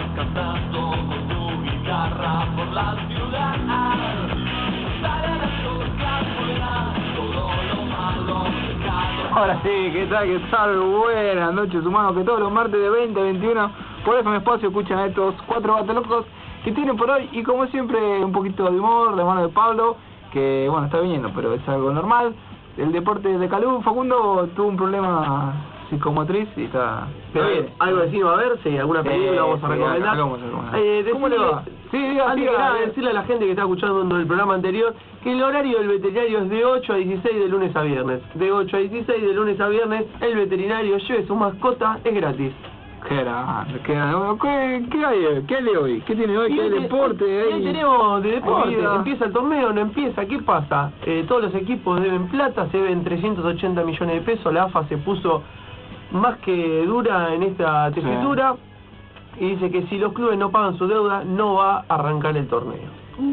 cantando con tu guitarra por la ciudad. Sale a la toca fuera todo lo malo pecado. Ahora sí, ¿qué tal? Buenas noches, humanos, que todos los martes de 20 a 21 por FM Espacio escuchan a estos cuatro gatos locos que tienen por hoy, y como siempre un poquito de humor de mano de Pablo, que bueno, está viniendo, pero es algo normal. El deporte de Calú, Facundo tuvo un problema psicomotriz y está bien. ¿Algo vecino a ver? Sí, alguna película vamos a recomendar. ¿Cómo le va? Sí, decirle a la gente que está escuchando el programa anterior que el horario del veterinario es de 8 a 16 de lunes a viernes. De 8 a 16 de lunes a viernes, el veterinario lleve su mascota, es gratis. ¿Qué hay? ¿Qué hay hoy? ¿Qué tiene hoy? ¿Qué hay deporte? Hoy tenemos de deporte. Empieza el torneo, no empieza. ¿Qué pasa? Todos los equipos deben plata, se deben 380 millones de pesos. La AFA se puso más que dura en esta tesitura y dice que si los clubes no pagan su deuda, no va a arrancar el torneo.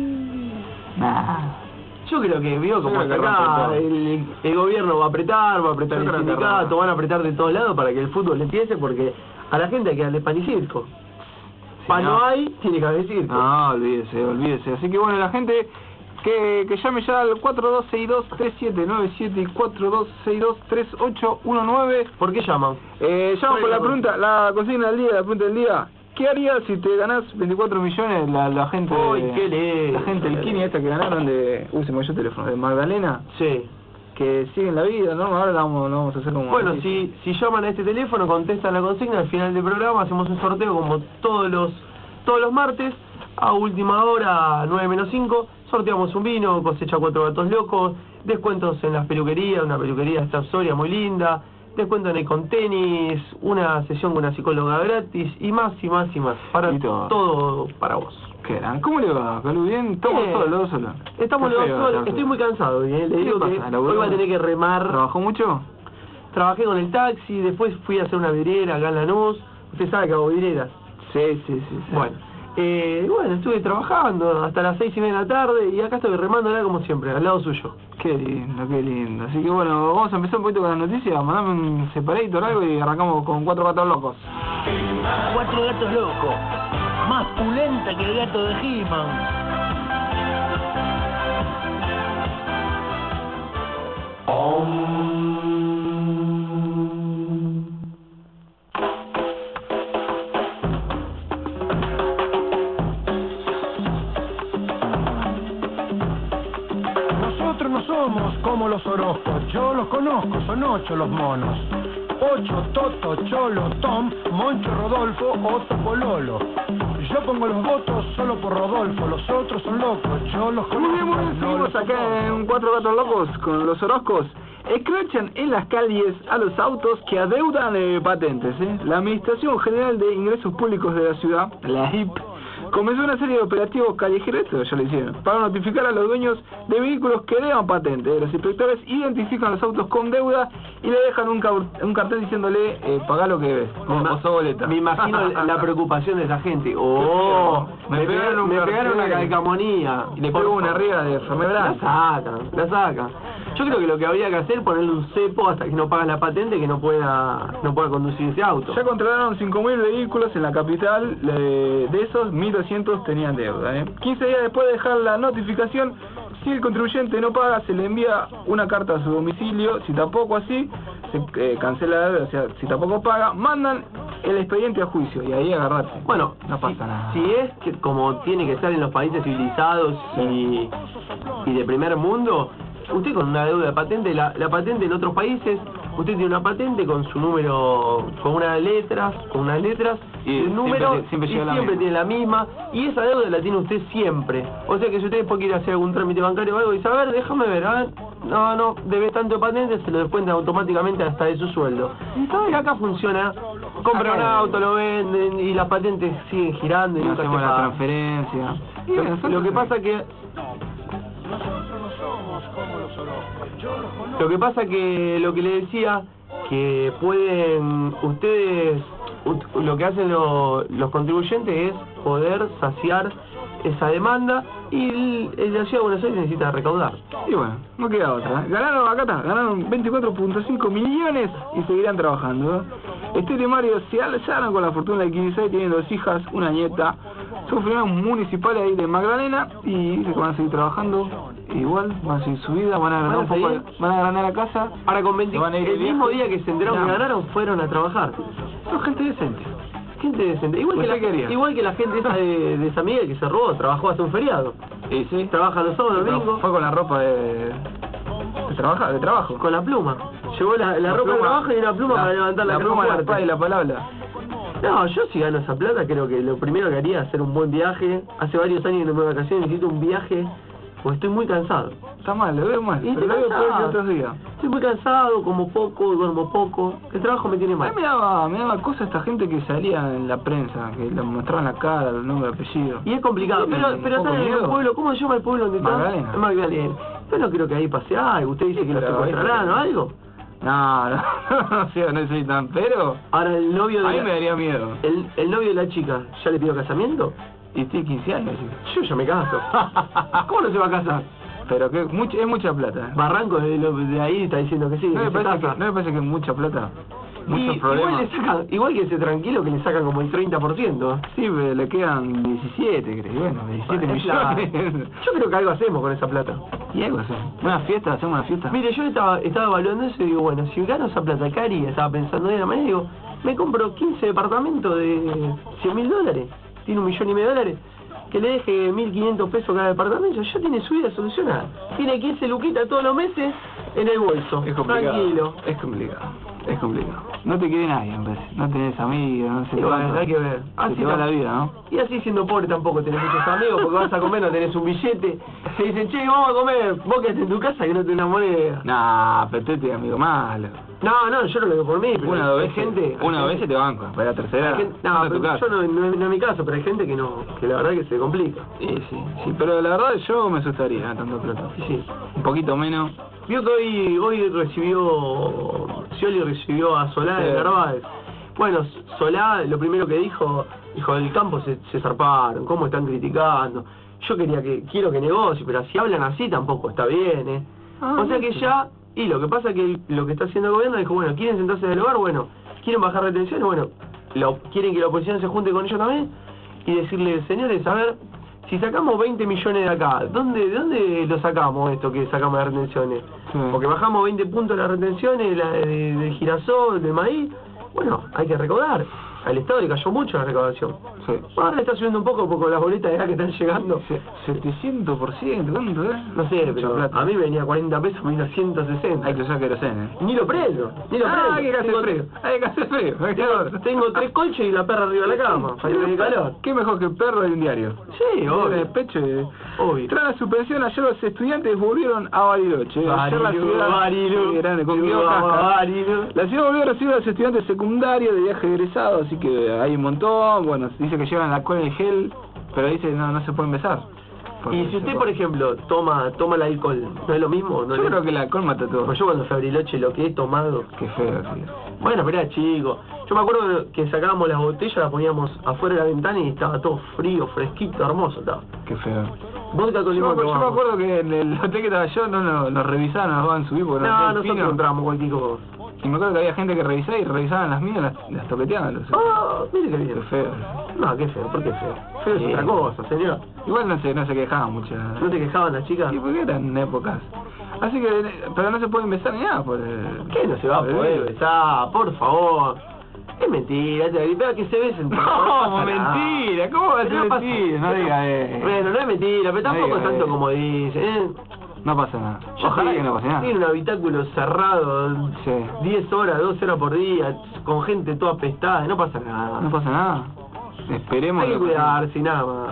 Yo creo que como hasta acá el gobierno va a apretar el sindicato, van a apretar de todos lados para que el fútbol empiece, porque a la gente hay que darle pan y circo. Pan no hay, tiene que haber circo. No, olvídese. Así que bueno, la gente que llame ya al 4262-3797 y 4262-3819. ¿Por qué llaman? Llaman por la pregunta, la consigna del día, la pregunta del día. ¿Qué harías si te ganás 24 millones? La gente... ¡Uy, qué lindo! La gente del Kini esta que ganaron de... se me cayó el teléfono, de Magdalena. Sí. Que siguen la vida, ¿no? Ahora lo vamos a hacer como... Bueno, si llaman a este teléfono, contestan la consigna, al final del programa hacemos un sorteo como todos los martes, a última hora, 9-5, sorteamos un vino, cosecha 4 gatos locos, descuentos en las peluquerías, una peluquería de esta Soria muy linda, descuento en Econ Tenis, una sesión con una psicóloga gratis, y más. Para todo para vos. ¿Cómo le va, Calú? ¿Bien? ¿Estamos solos? Estamos los dos solos. Estoy muy cansado, le digo que hoy va a tener que remar. ¿Trabajó mucho? Trabajé con el taxi, después fui a hacer una vidriera acá en Lanús. Usted sabe que hago vidrieras. Sí. Bueno, estuve trabajando hasta las 6:30 de la tarde y acá estoy remándola como siempre, al lado suyo. Qué lindo. Así que bueno, vamos a empezar un poquito con las noticias. Mandame un separator o algo y arrancamos con 4 gatos locos. 4 gatos locos. Más pulenta que el gato de He-Man. Nosotros no somos como los Orozcos, yo los conozco, son 8 los monos. 8, Toto, Cholo, Tom, Moncho, Rodolfo, Otto, Pololo. Yo pongo los votos solo por Rodolfo, los otros son locos, yo los conozco. Muy bien, seguimos acá en 4 gatos locos con los Orozcos. Escrachan en las calles a los autos que adeudan patentes. La Administración General de Ingresos Públicos de la ciudad, la HIP, comenzó una serie de operativos callejeros, esto ya lo hicieron, para notificar a los dueños de vehículos que deban patente. Los inspectores identifican los autos con deuda y le dejan un cartel diciéndole, pagá lo que debes, como pasó boleta. Me imagino la preocupación de esa gente. Me pegaron una calcamonía. Y le pegó una riega de enfermedad. La sacan. Yo creo que lo que habría que hacer es ponerle un cepo hasta que no pagas la patente, que no pueda conducir ese auto. Ya controlaron 5.000 vehículos en la capital, de esos 1.200 tenían deuda. 15 días después de dejar la notificación, si el contribuyente no paga, se le envía una carta a su domicilio. Si tampoco así, se cancela la deuda. O sea, si tampoco paga, mandan el expediente a juicio y ahí agarrate. Bueno, no pasa nada. Si es que como tiene que estar en los países civilizados y de primer mundo, usted con una deuda de patente, la patente en otros países, usted tiene una patente con su número, con unas letras, y el número siempre tiene la misma, y esa deuda la tiene usted siempre. O sea que si usted después quiere hacer algún trámite bancario o algo, dice, a ver, déjame ver, no, debe tanto de patente, se lo descuentan automáticamente hasta de su sueldo. Y acá funciona, compra un auto, lo venden, y las patentes siguen girando y nunca hacemos la transferencia. Lo que pasa que... Lo que pasa que lo que le decía, que pueden ustedes, lo que hacen los contribuyentes es poder saciar esa demanda, y el de la Ciudad de Buenos Aires necesita recaudar. Y bueno, no queda otra. Ganaron 24.5 millones y seguirán trabajando. Esther y Mario se alzaron con la fortuna de 15, tienen 2 hijas, una nieta. Son funcionarios municipales ahí de Magdalena y dice que van a seguir trabajando igual, van a seguir su vida, van a ganar un poco, van a ganar la casa. Ahora con se van a ir de el mismo viaje. día que se enteraron que ganaron, fueron a trabajar. Son gente decente. Gente decente. Igual que la gente esa de San Miguel que se robó, trabajó hasta un feriado. Y sí. Trabaja los sábados, domingos. Fue con la ropa de trabajo. Con la pluma. Llevó la ropa pluma, de trabajo y una pluma para levantar la pluma, caja la espada y la palabra. No, yo si gano esa plata creo que lo primero que haría es hacer un buen viaje. Hace varios años que no me voy de vacaciones, necesito un viaje porque estoy muy cansado. Está mal, lo veo mal, Y pero lo veo peor que otros días. Estoy muy cansado, como poco, duermo poco. El trabajo me tiene A mal. mí me daba cosa esta gente que salía en la prensa, que le mostraban la cara, los nombres, apellidos. Y es complicado, pero poco está en el miedo. pueblo, ¿cómo se llama el pueblo donde está? Magdalena. Magdalena. Yo no creo que ahí pase algo. ¿Usted dice que lo pero secuestrarán o algo? No, no soy tan, pero Ahora el novio a de mí me daría miedo. el novio de la chica, ¿ya le pidió casamiento? Y tiene 15 años, Yo ya me caso. ¿Cómo no se va a casar? pero que es mucha plata. Barranco de ahí está diciendo que sí. ¿No que me se parece casa. que es mucha plata? Muchos Y problemas. igual que ese tranquilo que le sacan como el 30%. Sí, pero le quedan 17, creo. Bueno, 17 Es millones. Yo creo que algo hacemos con esa plata. Y algo así. Hacemos una fiesta. Mire, yo estaba evaluando eso y digo, bueno, si gano esa plata, ¿qué haría? Estaba pensando de la manera y digo, me compro 15 departamentos de $100.000. Tiene $1.500.000. Que le deje 1.500 pesos cada departamento, ya tiene su vida solucionada. Tiene 15 luquitas todos los meses en el bolso. Es complicado. Tranquilo. Es complicado. No te quiere nadie, me parece. No tenés amigos, no sé. Y bueno, hay que ver. Se te va la vida, ¿no? Y así siendo pobre tampoco tenés muchos amigos, porque vas a comer, no tenés un billete. Te dicen, che, vamos a comer. Vos quedate en tu casa que no tenés una moneda. Nah, pero tú eres amigo malo. No, yo no lo digo por mí, pero Una o dos hay veces, gente... una vez te banco, para la tercera. hay gente- no, anda a tu pero casa. yo no es mi caso, pero hay gente que no, que la verdad que se complica. Sí, pero la verdad yo me asustaría tanto plata. Sí. Un poquito menos. Vio que hoy Scioli recibió a Solá de Sí. Narváez. Bueno, Solá lo primero que dijo del campo se zarparon, cómo están criticando. Yo quiero que negocie, pero si hablan así tampoco está bien, o sea que ya, y lo que pasa es que lo que está haciendo el gobierno dijo, bueno, quieren sentarse en el hogar, bueno, quieren bajar retenciones, bueno, quieren que la oposición se junte con ellos también y decirle, señores, a ver, si sacamos 20 millones de acá, ¿de dónde lo sacamos esto que sacamos de retenciones? Sí. Porque bajamos 20 puntos las retenciones del girasol, del maíz, bueno, hay que recaudar. Al Estado le cayó mucho la recaudación. Sí. Ahora está subiendo un poco porque las boletas de gas que están llegando. 700%, ¿cuánto es? No sé, Mucha pero plata. a mí me venía 40 pesos, me vino 160. Hay que usar querosene. Ni lo prendo, ni lo prendo. Hay que hacer frío. Hay que hacer frío. Tengo 3 colches y la perra arriba de la cama, para que me dé calor. ¿Qué mejor que el perro de un diario? Sí, El obvio. pecho y... Obvio. Tras la suspensión, ayer los estudiantes volvieron a Bariloche. Ayer la ciudad... Sí, grande, con Guido Casca. La ciudad volvió a recibir a los estudiantes secundarios de viaje egresado, así que hay un montón. Bueno, dice que llevan alcohol en gel, pero dice no se pueden besar. Y si usted, por ejemplo, toma el alcohol, ¿no es lo mismo? ¿No Yo le- creo que el alcohol mata todo. Pues yo cuando fui a Bariloche lo que he tomado... Qué feo, sí. Bueno, pero era chico. Yo me acuerdo que sacábamos las botellas, las poníamos afuera de la ventana y estaba todo frío, fresquito, hermoso estaba. Qué feo. Vodka con Yo limón me tomamos. acuerdo que en el hotel que estaba yo nos revisaban, nos van a subir porque No, hacían nosotros fino. entramos cualquier cosa. Y me acuerdo que había gente que revisaba y revisaban las mías, las toqueteaban. Oh, mire qué bien. Qué feo. No, qué feo, ¿por qué feo? Feo es Sí. otra cosa, señor. Igual no se quejaban mucho. ¿No te quejaban las chicas? Sí, porque eran épocas. Así que, pero no se pueden besar ni nada por el... ¿Qué no se va a poder besar? Por favor. Es mentira, pero que se besen. No, mentira, ¿cómo va a ser mentira? No diga Bueno, no es mentira, pero tampoco diga es tanto como dicen. No pasa nada. Yo Ojalá sé, que no pase nada. tiene un habitáculo cerrado, Sí. 10 horas, 12 horas por día, con gente toda apestada, no pasa nada. No pasa nada. Esperemos Hay que pase nada. cuidarse, nada más.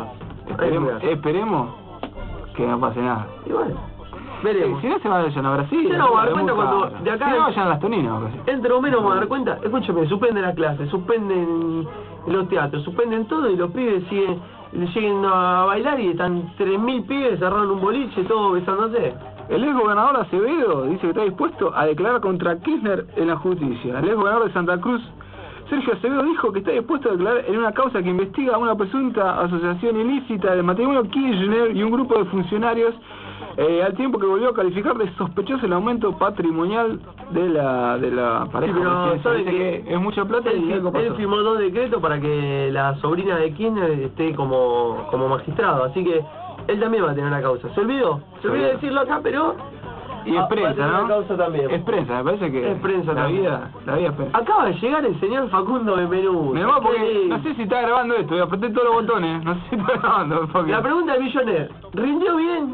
Esperemos que no pase nada. Y bueno, veremos. Si no se vayan a Brasil. Yo no me voy a dar es muy cuenta cuando caro. de acá- Si no vayan a las Toninas. a Brasil. Entre o menos me voy a dar cuenta, escúchame, suspenden las clases, suspenden los teatros, suspenden todo y los pibes siguen a bailar y están 3.000 pibes cerraron un boliche, todos besándose. El ex gobernador Acevedo dice que está dispuesto a declarar contra Kirchner en la justicia. El ex gobernador de Santa Cruz, Sergio Acevedo, dijo que está dispuesto a declarar en una causa que investiga una presunta asociación ilícita del matrimonio Kirchner y un grupo de funcionarios al tiempo que volvió a calificar de sospechoso el aumento patrimonial de la pareja. Sí, pero porque ¿sabe dice que es mucha plata y algo él pasó. firmó 2 decretos para que la sobrina de Kirchner esté como magistrado, así que él también va a tener una causa. Se olvidó de decirlo acá, pero Y es va a prensa, tener ¿no? una causa también. Es prensa, me parece que Es prensa la también. vida es prensa. Acaba de llegar el señor Facundo Benvenuto. Me va porque Qué no sé si está grabando esto, voy a apretar todos los botones, no sé si está grabando. Porque... La pregunta del millonero, ¿rindió bien?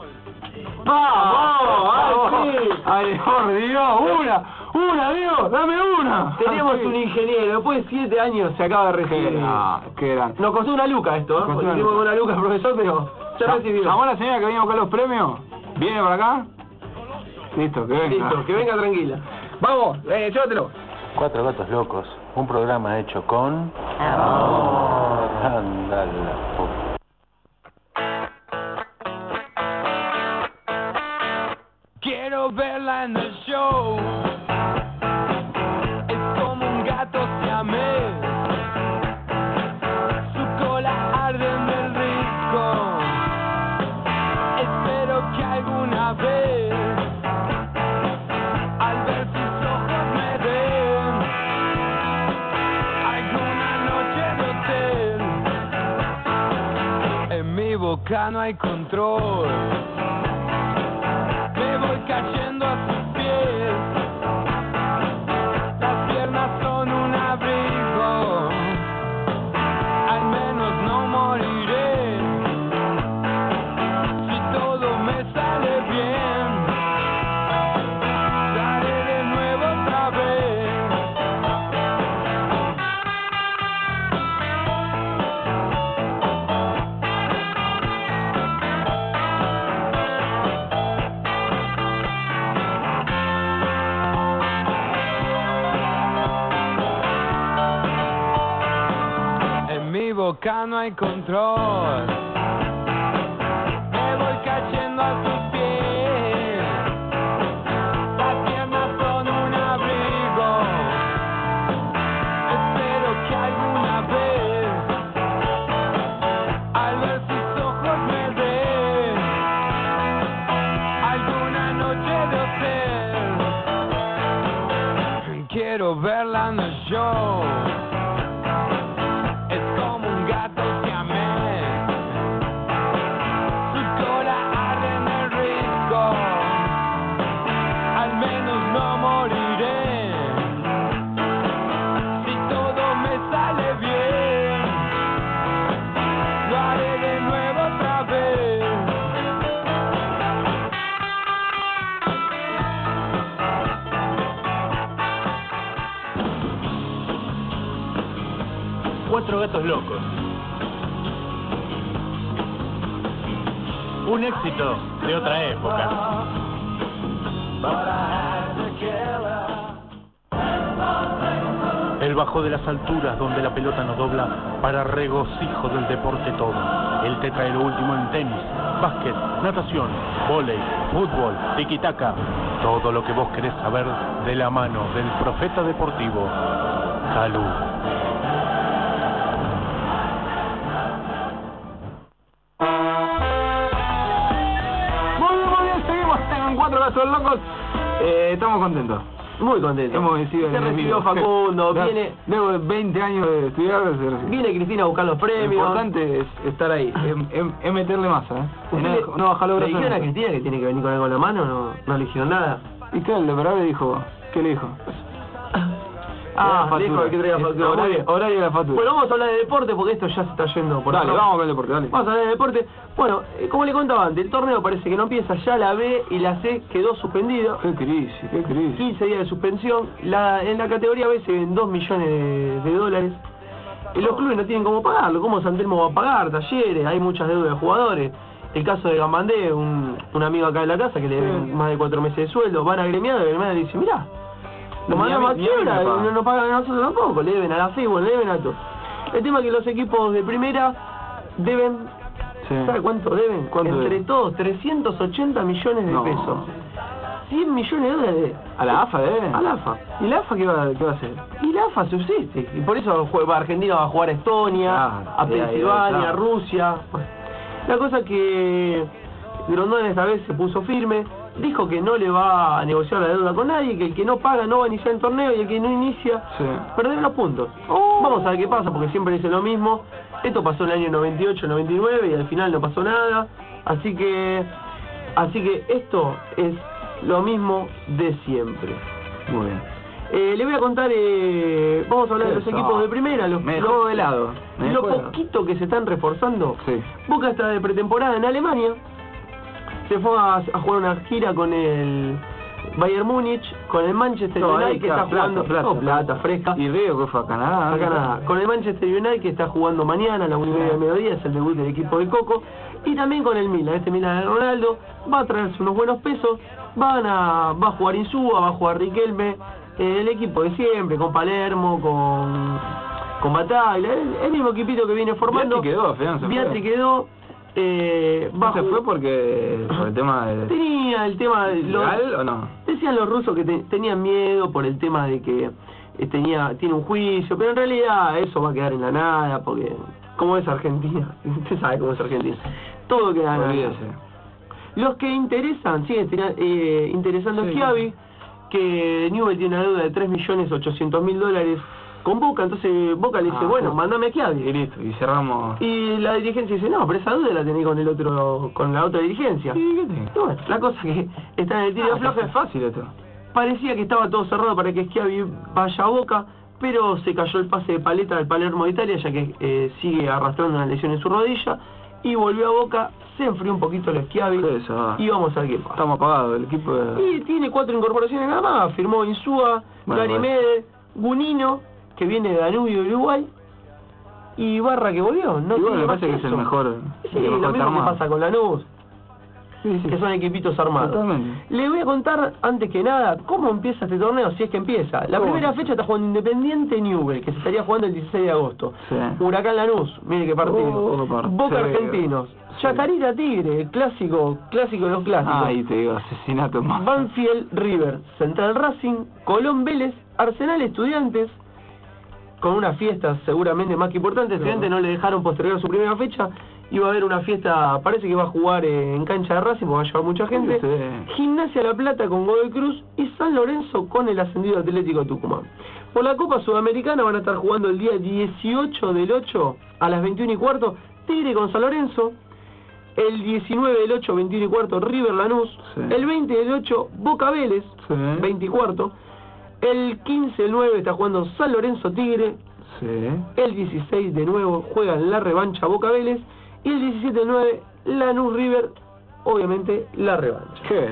¡Vamos! ¡Ay, sí! ¡Ay, por Dios! ¡Una, Dios! ¡Dame una! Tenemos Sí. un ingeniero, después de 7 años se acaba de recibir. Qué grande. Nos costó una luca esto, Nos costó una Hicimos luca. una luca, profesor, pero se recibió. ¿Llamó a la señora que venía a buscar los premios? ¿Viene para acá? Listo, que venga. Listo, que venga tranquila. Vamos, llévatelo. 4 gatos locos, un programa hecho con... Ándala. Quiero verla en el show. Es como un gato siamés. Su cola arde en el risco. Espero que alguna vez, al ver sus ojos me den alguna noche de hotel. En mi boca no hay control. Me voy cayendo a sus pies. Las piernas son un abrigo. Al menos no moriré. Si todo me sale bien, daré de nuevo otra vez. En mi boca no hay control. Me voy cayendo a sus pies. Las piernas son un abrigo. Espero que alguna vez, al ver sus ojos me den alguna noche de hotel. Quiero verla en el show. Es como un gato siamés. Su cola arde en el risco. Al menos no moriré. Si todo me sale bien, lo haré de nuevo otra vez. Cuatro gatos locos. Un éxito de otra época. El bajo de las alturas donde la pelota no dobla para regocijo del deporte todo. Él te trae lo último en tenis, básquet, natación, vóley, fútbol, tiki-taka. Todo lo que vos querés saber de la mano del profeta deportivo, Calú. Muy bien, seguimos en 4 gatos locos. Estamos contentos. Muy contento. Hemos vencido Se el recibió enemigo. Facundo, viene Luego de 20 años de estudiar, se recibió. viene Cristina a buscar los Lo premios. importante es estar ahí, es meterle masa, ¿Usted no bajar los le brazos. dijeron a Cristina que tiene que venir con algo en la mano? No le dijeron nada. ¿Y qué? El operador le dijo, ¿qué le dijo? Le dijo que traiga factura. Muy bien. Horario de la factura. Bueno, vamos a hablar de deporte porque esto ya se está yendo por Dale, acá. vamos con el deporte, dale. Vamos a hablar de deporte. Bueno, como le contaba antes, el torneo parece que no empieza. Ya la B y la C quedó suspendido. Qué crisis, qué crisis. 15 días de suspensión. En la categoría B se ven 2 millones de dólares. Y los clubes no tienen cómo pagarlo. ¿Cómo San Telmo va a pagar? Talleres, hay muchas deudas de jugadores. El caso de Gambandé, un amigo acá de la casa que le deben más de 4 meses de sueldo. Van agremiados y el agremiado le dice, mirá, lo mandamos a quiebra, no pagan a nosotros tampoco. Le deben a la fútbol, le deben a todo. El tema es que los equipos de primera deben, Sí. ¿sabe cuánto deben? ¿Cuánto Entre deben? todos, 380 millones de No. pesos. 100 millones de dólares. ¿A la AFA debe? A la AFA. ¿Y la AFA qué va a hacer? Y la AFA subsiste. Y por eso Argentina va a jugar a Estonia, Ah, a de ahí, Pensilvania, a claro. Rusia. Bueno, la cosa que Grondona esta vez se puso firme, dijo que no le va a negociar la deuda con nadie, que el que no paga no va a iniciar el torneo y el que no inicia perderá los puntos. Vamos a ver qué pasa, porque siempre dice lo mismo. Esto pasó en el año 98, 99 y al final no pasó nada. Así que esto es lo mismo de siempre. Muy bien. Le voy a contar, vamos a hablar de los equipos de primera, lo poquito que se están reforzando. Sí. Boca está de pretemporada en Alemania, se fue a jugar una gira con el Bayern Múnich, con el Manchester United que está jugando plata fresca. Y Río que fue a Canadá. A Canadá. Con el Manchester United que está jugando mañana a la 1:30 del mediodía, es el debut del equipo de Coco. Y también con el Milan, Milan de Ronaldo, va a traerse unos buenos pesos, va a jugar Insúa, va a jugar Riquelme, el equipo de siempre, con Palermo, con Bataglia, el mismo equipito que viene formando. Biatri quedó, ¿no se fue porque por el tema de... Tenía el tema de... ¿Legal o no? Decían los rusos que tenían miedo por el tema de que tiene un juicio, pero en realidad eso va a quedar en la nada, porque como es Argentina, usted sabe cómo es Argentina, todo queda en la nada. Los que interesan, siguen interesando Schiavi, que Newell tiene una deuda de $3.800.000 con Boca, entonces Boca le dice, bueno, mándame a Schiavi. Y listo, y cerramos. Y la dirigencia dice, no, pero esa deuda la tenés con la otra dirigencia. ¿Y qué tenés? Y bueno, la cosa es que está en el tiro flojo. Es fácil esto. Parecía que estaba todo cerrado para que Schiavi vaya a Boca, pero se cayó el pase de paleta del Palermo de Italia, ya que sigue arrastrando una lesión en su rodilla, y volvió a Boca, se enfrió un poquito el Schiavi, y vamos a ver qué pasa. Estamos apagados, el equipo de... Y tiene 4 incorporaciones nada más, firmó Insúa, Garimede, Gunino, que viene de Danubio, Uruguay, y Barra que volvió. No bueno, tiene me más parece que es el mejor. Sí, lo mismo que pasa con Lanús. Que son equipitos armados. Totalmente. Le voy a contar, antes que nada, cómo empieza este torneo, si es que empieza. La primera fecha está jugando Independiente Newell, que se estaría jugando el 16 de agosto. Sí. Huracán Lanús, mire qué partido. Boca Argentinos. Chacarita Tigre, el clásico de los clásicos. Ahí te digo, asesinato más. Banfield River, Central Racing, Colón Vélez, Arsenal Estudiantes, con una fiesta seguramente más que importante. Estudiantes no le dejaron postergar su primera fecha. Iba a haber una fiesta, parece que va a jugar en cancha de Racing, porque va a llevar mucha gente. Sí. Gimnasia La Plata con Godoy Cruz y San Lorenzo con el ascendido Atlético Tucumán. Por la Copa Sudamericana van a estar jugando el día 18 del 8 a las 21:15, Tigre con San Lorenzo. El 19 del 8, 21:15, River Lanús. Sí. El 20 del 8, Boca Vélez, 20:15. El 15 del 9 está jugando San Lorenzo Tigre. Sí. El 16 de nuevo juegan la revancha Boca Vélez. Y el 17 del 9, Lanús River, obviamente la revancha. Qué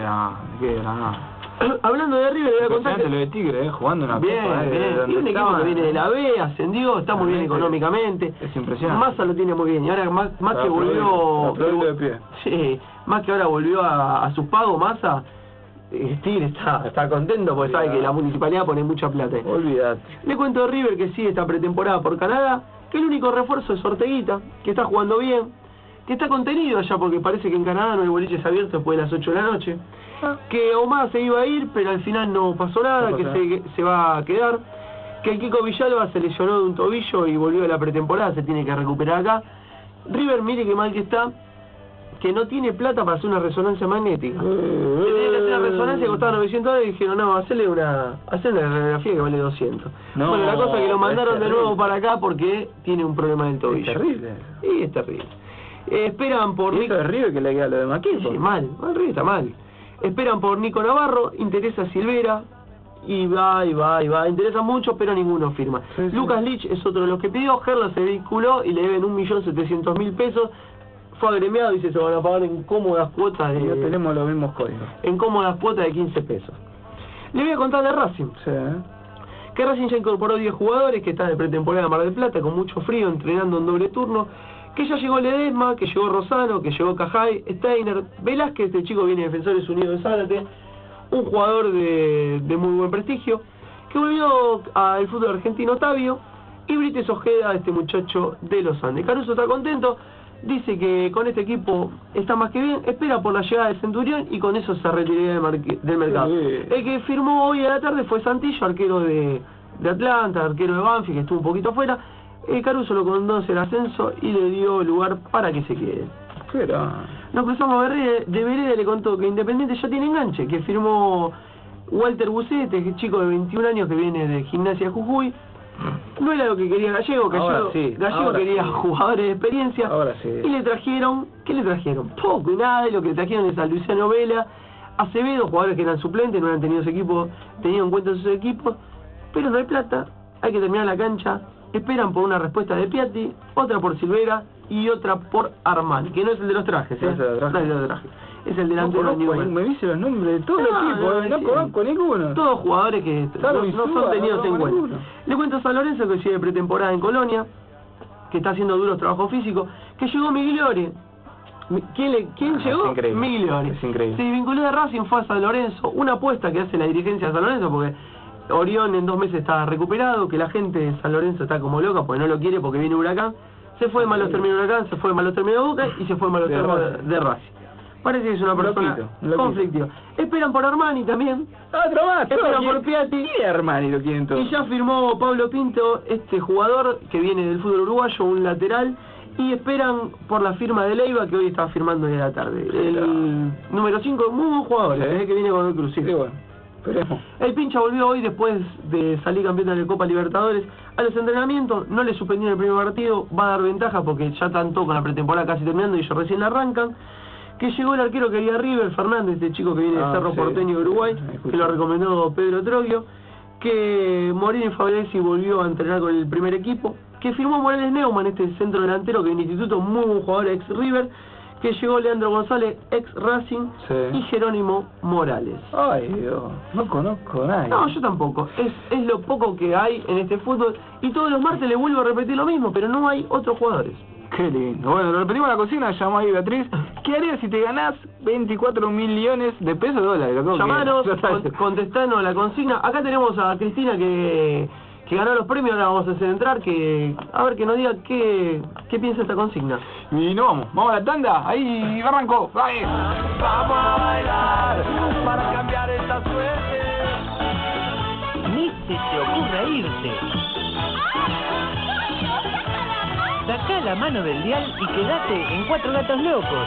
Hablando de River, le voy a contar que... lo de Tigre, jugando una bien, copa. Y un equipo que viene de la B, ascendió, está muy bien económicamente. Es impresionante. Massa lo tiene muy bien. Y ahora más que volvió... de pie. Sí, más que ahora volvió a sus pagos, Massa. Tigre está contento porque sabe que la municipalidad pone mucha plata. Olvídate. Le cuento de River que sigue esta pretemporada por Canadá, que el único refuerzo es Orteguita, que está jugando bien, que está contenido allá porque parece que en Canadá no hay boliches abiertos después de las 8 de la noche, que Omar se iba a ir pero al final no pasó nada, que se va a quedar, que el Kiko Villalba se lesionó de un tobillo y volvió a la pretemporada, se tiene que recuperar acá. River, mire qué mal que está, que no tiene plata para hacer una resonancia magnética. Se tenía que hacer una resonancia que costaba $900 y dijeron, no, hacerle una radiografía que vale 200. No, bueno, la cosa es que lo mandaron de terrible. nuevo para acá porque tiene un problema del tobillo. Es terrible. Y es terrible. Esperan por Nico de River que le queda lo de Maquito. Sí, mal, River está mal. Esperan por Nico Navarro, interesa Silvera, y va, interesa mucho, pero ninguno firma. Sí. Lucas Lich es otro de los que pidió, Gerla se vinculó y le deben $1.700.000. Fue agremiado y se van a pagar en cómodas cuotas Ya tenemos los mismos códigos. en cómodas cuotas de 15 pesos. Le voy a contar de Racing. Sí. Que Racing ya incorporó 10 jugadores, que están de pretemporada en Mar del Plata con mucho frío, entrenando en doble turno, que ya llegó Ledesma, que llegó Rosano, que llegó Cajay, Steiner, Velázquez, este chico viene de Defensores Unidos de Zárate, un jugador de muy buen prestigio, que volvió al fútbol argentino, Otavio, y Brites Ojeda, este muchacho de los Andes. Caruso está contento, dice que con este equipo está más que bien, espera por la llegada de Centurión y con eso se retiraría del mercado. Sí. El que firmó hoy a la tarde fue Santillo, arquero de Atlanta, arquero de Banfield, que estuvo un poquito afuera. Caruso lo conoce el ascenso y le dio lugar para que se quede. Pero... Nos cruzamos de vereda y le contó que Independiente ya tiene enganche, que firmó Walter Bucete, que es chico de 21 años que viene de Gimnasia de Jujuy. No era lo que quería Gallego, Ahora sí, Gallego quería sí. jugadores de experiencia. Ahora sí. Y le trajeron, ¿qué le trajeron? Poco y nada, y lo que le trajeron es a Luciano Vela, Acevedo, jugadores que eran suplentes, no habían tenido en cuenta sus equipos, pero no hay plata, hay que terminar la cancha, esperan por una respuesta de Piatti, otra por Silvera y otra por Armani, que no es el de los trajes, No es el de los trajes. No es el de los trajes. Es el No delantero de conozco, Newell's. me dice los nombres de todos los equipos, no sí. conozco ninguno. Todos jugadores que Claro, no son Insúa, tenidos no en conozco cuenta. ninguno. Le cuento a San Lorenzo que sigue pretemporada en Colonia, que está haciendo duros trabajos físicos, que llegó Migliore. ¿Quién llegó? Es increíble. Migliore. Es increíble. Se vinculó de Racing, fue a San Lorenzo. Una apuesta que hace la dirigencia de San Lorenzo, porque Orión en 2 meses está recuperado, que la gente de San Lorenzo está como loca porque no lo quiere porque viene Huracán. Se fue de malos términos de Huracán, se fue de malos términos de Boca y se fue de malos De términos Racing. de Racing. Parece que es una persona Loquito. conflictiva. Esperan por Armani también. Otro más, Esperan por Piatti. Y Armani lo quieren todo. Y ya firmó Pablo Pinto, este jugador que viene del fútbol uruguayo, un lateral, y esperan por la firma de Leiva, que hoy está firmando de la tarde. El número 5, muy buen jugador, Sí. que viene con el Cruz. Sí, bueno, esperemos. El Pincha volvió hoy después de salir campeón de la Copa Libertadores a los entrenamientos, no le suspendieron el primer partido, va a dar ventaja porque ya están todos con la pretemporada casi terminando y ellos recién la arrancan. Que llegó el arquero que quería River, Fernández, este chico que viene de Cerro sí. Porteño de Uruguay, Escuché. que lo recomendó Pedro Troglio, que Morini Fabresi volvió a entrenar con el primer equipo, que firmó Morales Neumann, este centro delantero que viene de instituto, muy buen jugador, ex River, que llegó Leandro González, ex Racing, Sí. y Jerónimo Morales. Ay, Dios, no conozco a nadie. No, yo tampoco. Es lo poco que hay en este fútbol. Y todos los martes le vuelvo a repetir lo mismo, pero no hay otros jugadores. Qué lindo. Bueno, lo repetimos la cocina, llamó ahí Beatriz. ¿Qué harías si te ganás 24 millones de pesos de dólares? Lo que vos Llamaros, quieras. contestanos a la consigna. Acá tenemos a Cristina que ganó los premios, ahora vamos a hacer entrar, que a ver que nos diga qué piensa esta consigna. Y no vamos a la tanda, ahí arrancó. ¡Vale! Vamos a bailar para cambiar esta suerte. Ni se te ocurra irte. Sacá la mano del dial y quédate en Cuatro Gatos Locos.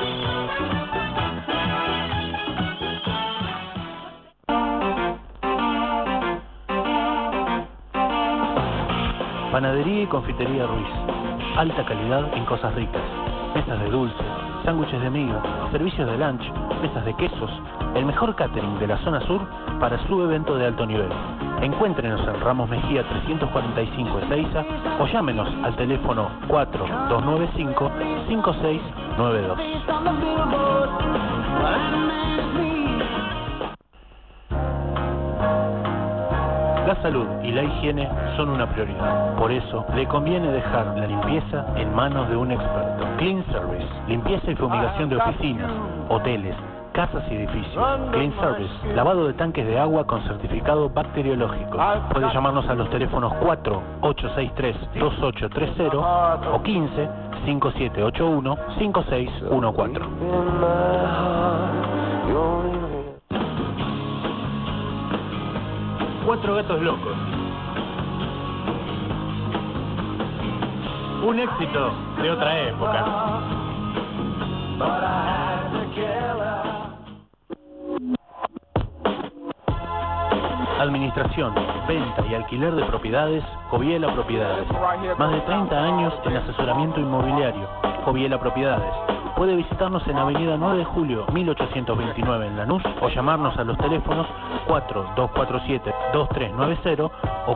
Panadería y confitería Ruiz. Alta calidad en cosas ricas. Mesas de dulce, sándwiches de miga, servicios de lunch, mesas de quesos. El mejor catering de la zona sur para su evento de alto nivel. Encuéntrenos en Ramos Mejía 345 Ezeiza o llámenos al teléfono 4295-5692. La salud y la higiene son una prioridad. Por eso, le conviene dejar la limpieza en manos de un experto. Clean Service, limpieza y fumigación de oficinas, hoteles, casas y edificios. Clean Service, lavado de tanques de agua con certificado bacteriológico. Puede llamarnos a los teléfonos 4-863-2830 o 15-5781-5614. Cuatro Gatos Locos. Un éxito de otra época. Administración, venta y alquiler de propiedades, Coviela Propiedades. Más de 30 años en asesoramiento inmobiliario, Coviela Propiedades. Puede visitarnos en Avenida 9 de Julio, 1829 en Lanús o llamarnos a los teléfonos 4247-2390 o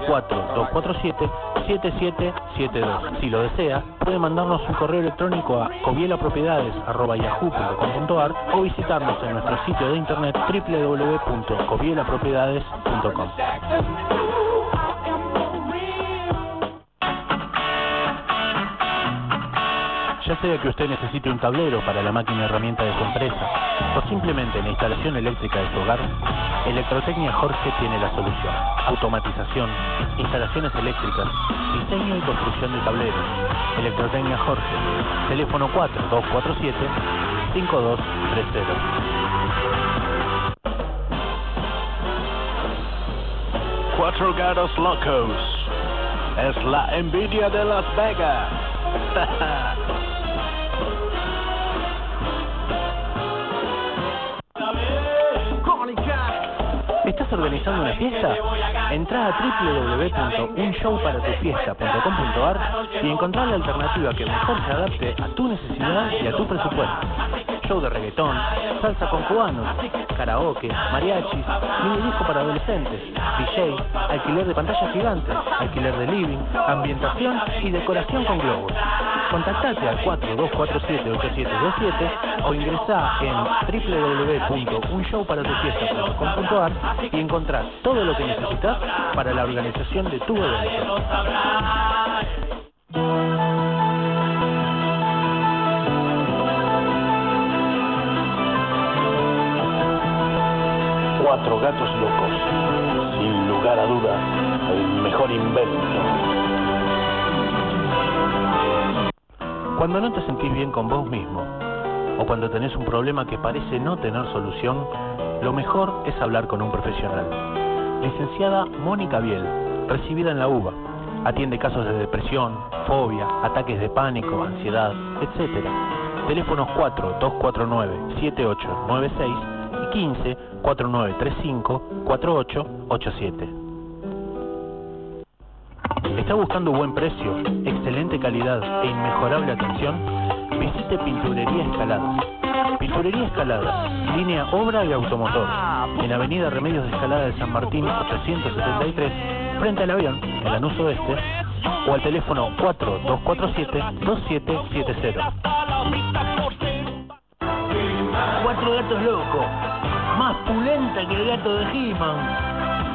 4247-7772. Si lo desea, puede mandarnos un correo electrónico a covielapropiedades@yahoo.com.ar o visitarnos en nuestro sitio de internet www.covielapropiedades.com. Ya sea que usted necesite un tablero para la máquina herramienta de su empresa o simplemente la instalación eléctrica de su hogar, Electrotecnia Jorge tiene la solución. Automatización, instalaciones eléctricas, diseño y construcción de tableros. Electrotecnia Jorge, teléfono 4247-5230. Cuatro Gatos Locos es la envidia de Las Vegas. organizando una fiesta? Entrá a www.unshowparatufiesta.com.ar y encontrá la alternativa que mejor se adapte a tu necesidad y a tu presupuesto. Show de reggaetón, salsa con cubanos, karaoke, mariachis, mini disco para adolescentes, DJ, alquiler de pantallas gigantes, alquiler de living, ambientación y decoración con globos. Contactate al 4247-8727 o ingresá en www.unshowparatufiesta.com.ar y encontrás todo lo que necesitas para la organización de tu evento. Cuatro gatos locos. Sin lugar a dudas, el mejor invento. Cuando no te sentís bien con vos mismo, o cuando tenés un problema que parece no tener solución, lo mejor es hablar con un profesional. Licenciada Mónica Biel, recibida en la UBA, atiende casos de depresión, fobia, ataques de pánico, ansiedad, etc. Teléfonos 4-249-7896 y 15-4935-4887. ¿Está buscando buen precio, excelente calidad e inmejorable atención? Visite Pinturería Escaladas. Pinturería Escaladas, línea Obra y Automotor, en Avenida Remedios de Escalada de San Martín 873, frente al avión, en Lanús Oeste, o al teléfono 4247-2770. Cuatro gatos locos, más pulenta que el gato de He-Man.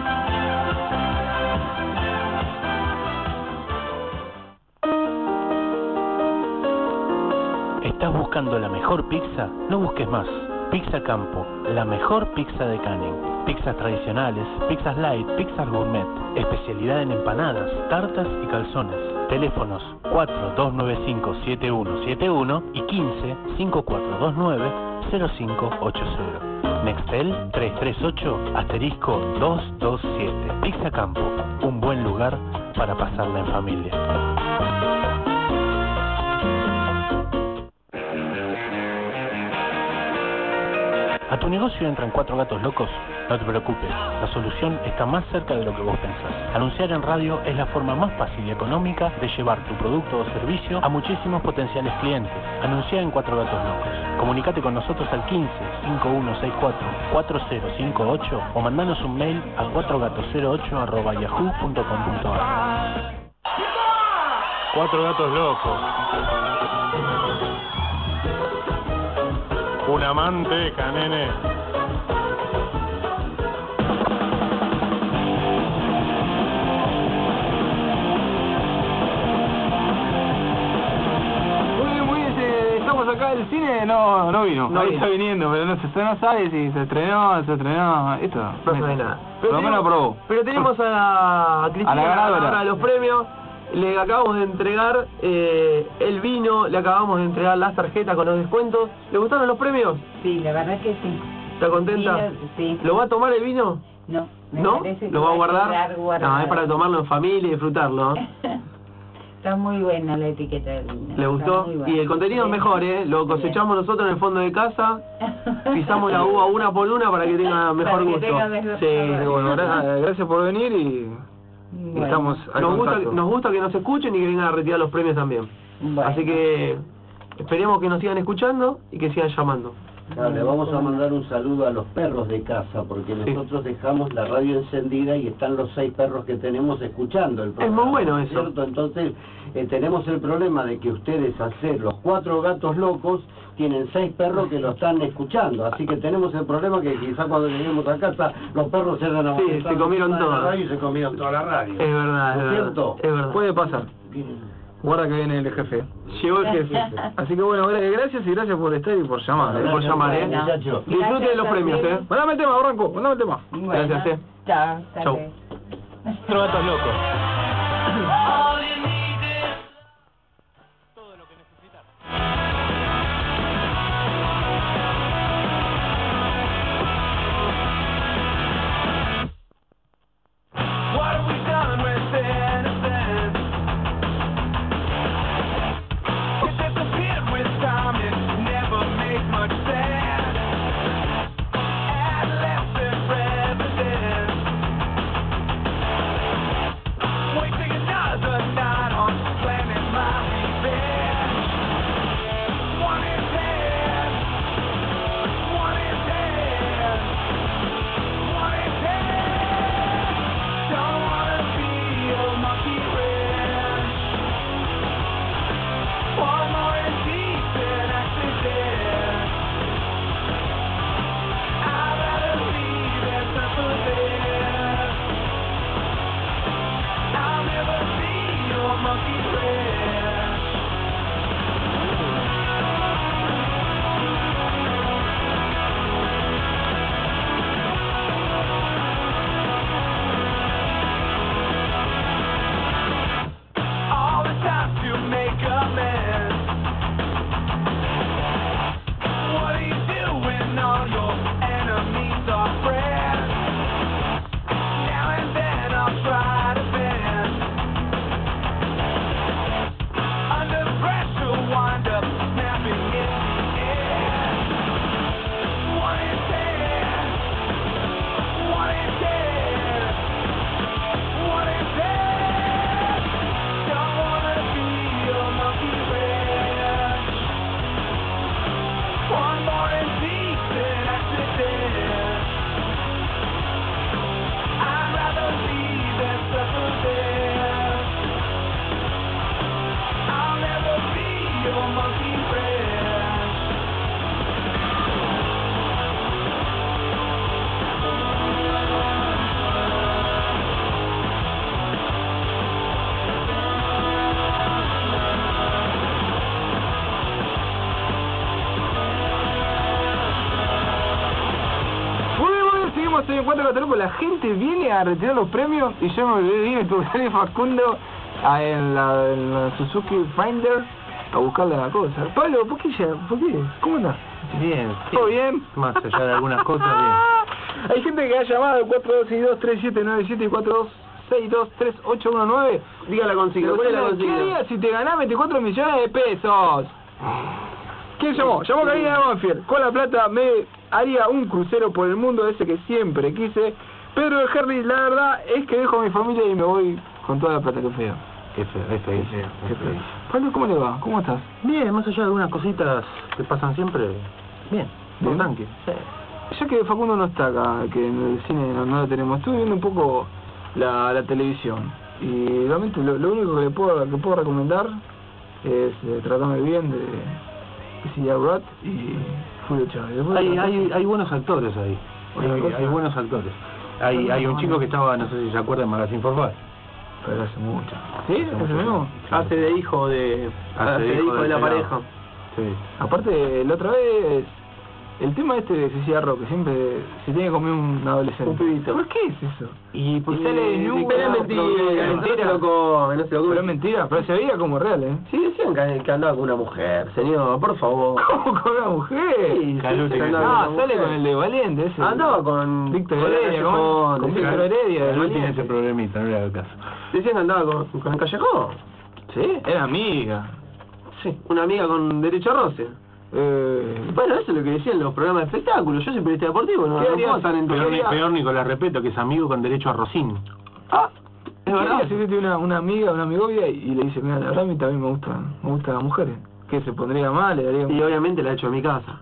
¿Estás buscando la mejor pizza? No busques más. Pizza Campo, la mejor pizza de Canning. Pizzas tradicionales, pizzas light, pizzas gourmet. Especialidad en empanadas, tartas y calzones. Teléfonos 4295-7171 y 15-5429-0580. Nextel 338-227. Pizza Campo, un buen lugar para pasarla en familia. ¿A tu negocio entran 4 gatos locos? No te preocupes, la solución está más cerca de lo que vos pensás. Anunciar en radio es la forma más fácil y económica de llevar tu producto o servicio a muchísimos potenciales clientes. Anuncia en 4 gatos locos. Comunicate con nosotros al 15-5164-4058 o mandanos un mail a 4gatos08@yahoo.com.ar. 4 gatos locos. Una manteca, nene. Muy bien, estamos acá del cine, no vino. No Ahí vino. está viniendo, pero no sabe si se estrenó, esto. No sabe nada. Por lo menos aprobó. Pero tenemos a Cristina, A la ganadora de los premios. Le acabamos de entregar el vino, le acabamos de entregar las tarjetas con los descuentos. ¿Le gustaron los premios? Sí, la verdad que sí. ¿Está contenta? Sí. ¿Lo va a tomar el vino? No, me ¿No? parece que ¿Lo va a guardar? quedar guardado. No, es para tomarlo en familia y disfrutarlo. Está muy buena la etiqueta del vino. ¿Le gustó? Está muy buena. Y el contenido es mejor, ¿eh? Lo cosechamos nosotros en el fondo de casa, pisamos la uva una por una para que tenga mejor Para que gusto. tenga mejor Sí, sabor. Bueno, gracias por venir y Bueno. estamos al nos contacto. gusta que nos escuchen y que vengan a retirar los premios también. Bueno. Así que esperemos que nos sigan escuchando y que sigan llamando. Claro, le vamos a mandar un saludo a los perros de casa, porque nosotros dejamos la radio encendida y están los 6 perros que tenemos escuchando el programa. muy bueno eso. ¿Cierto? Entonces, tenemos el problema de que ustedes, al ser los 4 gatos locos, tienen 6 perros que lo están escuchando. Así que tenemos el problema que quizá cuando lleguemos a casa, los perros se dan a Sí, se comieron toda la todo. radio y se comieron toda la radio. Es verdad, ¿No es cierto? Es verdad. Puede pasar. Guarda que viene el jefe. Llegó el jefe. Así que bueno, gracias y gracias por estar y por llamar. Por llamar, muchachos. Disfruten de los premios, Mandame el tema, Barranco, mandame el tema. Bueno, Gracias, Chao. hasta Chau. luego. 4 gatos locos. What have we done with innocence? It disappeared with time, it never made much sense. Adolescent residence, monkey fresh. Seguimos en 4 Gatos Locos. La gente viene a retirar los premios y yo me olvidé, tu Facundo en la Suzuki Finder a buscarle la cosa. Pablo, ¿por qué? ¿Cómo andás? Bien. ¿Todo bien? Más allá de algunas cosas, bien. Hay gente que ha llamado al 4262-3797 y 4262-3819. Diga la consigna. ¿Cuál es la ¿Qué consigna? harías si te ganás 24 millones de pesos? ¿Quién llamó? Llamó Karina de Banfield. Con la plata me haría un crucero por el mundo, ese que siempre quise. Pedro de Harry, la verdad es que dejo a mi familia y me voy con toda la plata. Qué feo. Qué feo. Pablo, ¿cómo le va? ¿Cómo estás? Bien, más allá de algunas cositas que pasan siempre, bien, tranqui. Sí. Ya que Facundo no está acá, que en el cine no lo tenemos, estuve viendo un poco la televisión. Y realmente lo único que puedo recomendar es Tratame Bien de P.C. Rat y Julio Chávez. Hay buenos actores ahí. Hay buenos actores. Hay un chico que estaba, no sé si se acuerda, en Magazine for Five. Pero hace mucho. ¿Sí? Hace ¿Ese mucho, mismo? sí. Hace de hijo de... Hace de hijo de la pareja. Sí. Aparte, la otra vez, el tema este de Cecilia Roque, siempre se tiene que comer un adolescente. Un pibito. ¿Por qué es eso? Y porque sale desnudo. Pero es mentira, no se lo come. Pero es mentira, pero se veía como real, ¿eh? Sí, decían que andaba con una mujer, señor, por favor. ¿Cómo con una mujer? Sí, sale con el de Valiente ese. Andaba con Víctor Heredia, con Víctor Heredia. de Él tiene Valiente. ese problemita, no le haga caso. Decían que andaba con el Callejón. ¿Sí? Era amiga. Sí, una amiga con derecho a roce. Bueno, eso es lo que decían los programas de espectáculos. Yo soy periodista deportivo, no puedo estar en Peor Nicolás Repeto, que es amigo con derecho a rocín. Ah, es ¿Qué verdad. haría si usted tiene una amiga, una amigovia y le dice, mira, la verdad a mí también me gustan las mujeres? ¿Qué, se pondría mal? Le daría Y obviamente la he hecho en mi casa.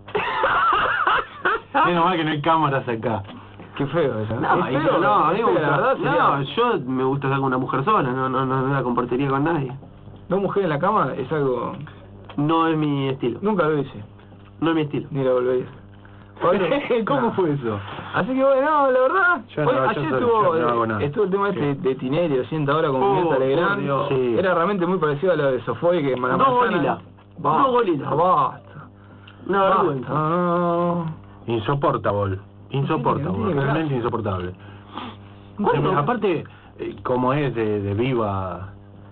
Menos mal que no hay cámaras acá. Qué feo eso. No, Es y feo, no, a mí es me feo, gusta. la verdad No, sería... yo me gusta estar con una mujer sola, no la compartiría con nadie. Dos mujeres en la cama es algo... No es mi estilo. Nunca lo hice, No es mi estilo. ni lo volvería. Pablo, ¿Cómo fue eso? Así que bueno, la verdad, Yo no, hoy, yo ayer no- estuvo, yo no hago nada. estuvo el tema este de Tinelli, 200 horas con Oh, Mirta por Legrand. Dios. Sí. Era realmente muy parecido a lo de Sofoy, que Mala No, Manzana. Gorila. Basta, No, Gorila. basta. Una vergüenza. No. Insoportable. tiene Realmente insoportable. Bueno. Aparte, como es de viva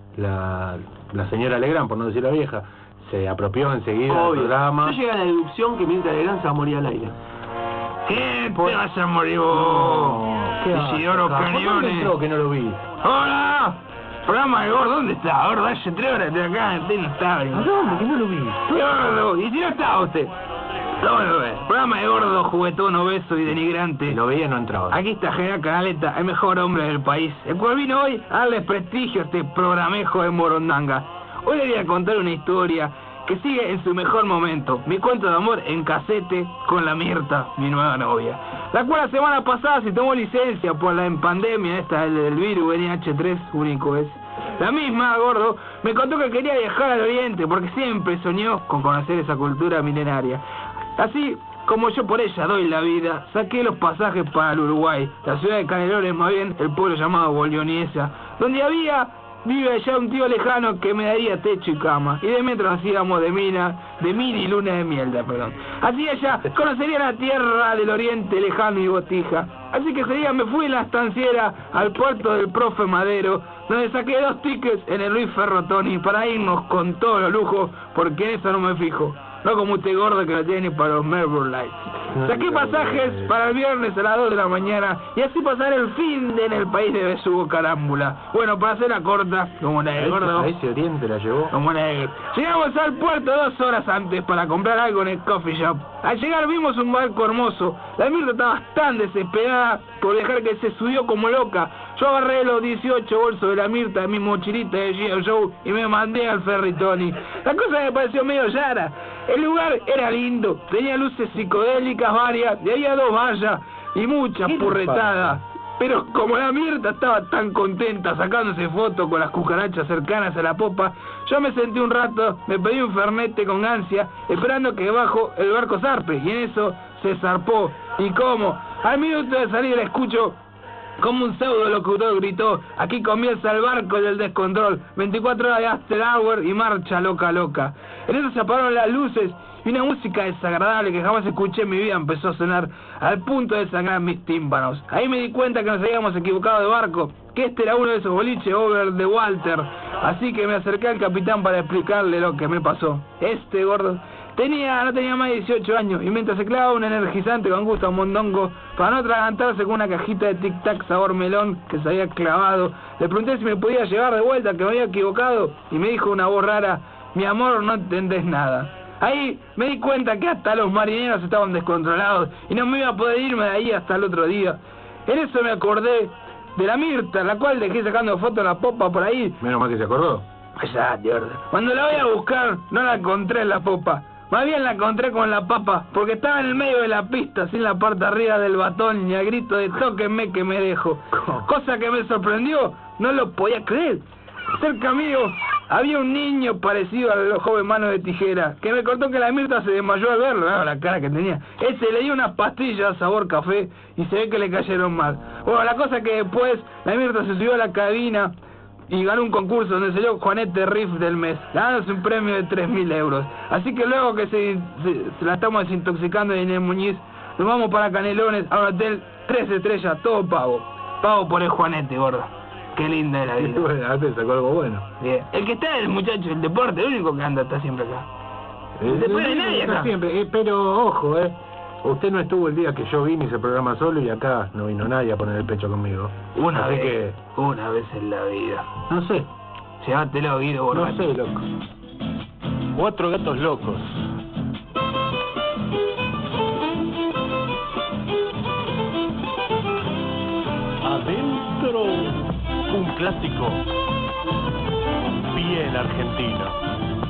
la señora Legrand, por no decir la vieja, se apropió enseguida del Obvio. programa. Yo llegué a la deducción que Mirta Legrand se va a morir al aire. ¿Qué te vas a morir vos? Isidoro Cañones. Entró que no lo vi. ¡Hola! Programa de Gordo, ¿dónde está? Gordo, hace 3 horas de acá, usted no está. ¿A dónde? Que no lo vi. Gordo, ¿y si no está usted? No lo ve. Programa de Gordo, juguetón, obeso y denigrante. Si lo veía no entraba. Aquí está General Canaleta, el mejor hombre del país, el cual vino hoy a darle prestigio a este programejo de Morondanga. Hoy le voy a contar una historia que sigue en su mejor momento, mi cuento de amor en casete con la Mirta, mi nueva novia, la cual la semana pasada se tomó licencia por la pandemia esta del virus NH3 único es. La misma, Gordo, me contó que quería viajar al Oriente porque siempre soñó con conocer esa cultura milenaria. Así como yo por ella doy la vida, saqué los pasajes para el Uruguay, la ciudad de Canelones, más bien el pueblo llamado Bolioniesa, donde vive allá un tío lejano que me daría techo y cama, y de mientras hacíamos de mini luna de miel, Así allá conocería la tierra del oriente lejano y botija. Así que ese día me fui en la estanciera al puerto del Profe Madero, donde saqué 2 tickets en el Luis Ferrotoni para irnos con todos los lujos, porque en eso no me fijo. No como usted, Gordo, que no tiene ni para los Melbourne Lights. Saqué pasajes para el viernes a las 2 de la mañana y así pasar el fin de en el país de Besugo Carámbula. Bueno, para hacerla corta, como la de Gordo, ¿A ese Oriente la llevó? como la de... Llegamos al puerto 2 horas antes para comprar algo en el coffee shop. Al llegar vimos un barco hermoso. La Mirta estaba tan desesperada por dejar que se subió como loca. Yo agarré los 18 bolsos de la Mirta de mi mochilita de G.I. Joe y me mandé al ferry Tony. La cosa me pareció medio rara. El lugar era lindo, tenía luces psicodélicas varias, y había 2 vallas y muchas purretadas. Pero como la Mirta estaba tan contenta sacándose fotos con las cucarachas cercanas a la popa, yo me senté un rato, me pedí un fernete con ansia, esperando que bajo el barco zarpe, y en eso se zarpó. ¿Y cómo? Al minuto de salir escucho como un pseudo locutor gritó: aquí comienza el barco del descontrol, 24 horas de after hour y marcha loca loca. En eso se apagaron las luces y una música desagradable que jamás escuché en mi vida empezó a sonar al punto de sangrar mis tímpanos. Ahí me di cuenta que nos habíamos equivocado de barco, que este era uno de esos boliches over de Walter. Así que me acerqué al capitán para explicarle lo que me pasó. Este gordo no tenía más de 18 años, y mientras se clavaba un energizante con gusto a mondongo, para no atragantarse con una cajita de tic-tac sabor melón que se había clavado, le pregunté si me podía llevar de vuelta, que me había equivocado, y me dijo una voz rara: mi amor, no entendés nada. Ahí me di cuenta que hasta los marineros estaban descontrolados, y no me iba a poder irme de ahí hasta el otro día. En eso me acordé de la Mirta, la cual dejé sacando fotos en la popa por ahí. Menos mal que se acordó. Ya, Dios. Cuando la voy a buscar, no la encontré en la popa. Más bien la encontré con la papa, porque estaba en el medio de la pista, sin la parte arriba del batón, y al grito de tóquenme que me dejo. Cosa que me sorprendió, no lo podía creer. Cerca mío había un niño parecido al joven Mano de Tijera, que me contó que la Mirta se desmayó al verlo, ¿no? La cara que tenía. Le dio unas pastillas sabor café y se ve que le cayeron mal. Bueno, la cosa es que después la Mirta se subió a la cabina y ganó un concurso donde salió Juanete Riff del mes, ganándose un premio de 3.000 euros. Así que luego que se la estamos desintoxicando en el Muñiz, nos vamos para Canelones a un hotel 3 estrellas, todo pago. Pago por el Juanete, gordo. Qué linda es la vida. Bueno, antes sacó algo bueno. Bien. El que está es el muchacho del deporte, el único que anda está siempre acá. Después de nadie acá. Siempre, pero ojo, usted no estuvo el día que yo vine y hice el programa solo, y acá no vino nadie a poner el pecho conmigo. Una vez en la vida. No sé. Llévatelo, Guido, gordo. No sé, loco. 4 gatos locos. Adentro, un clásico bien argentino.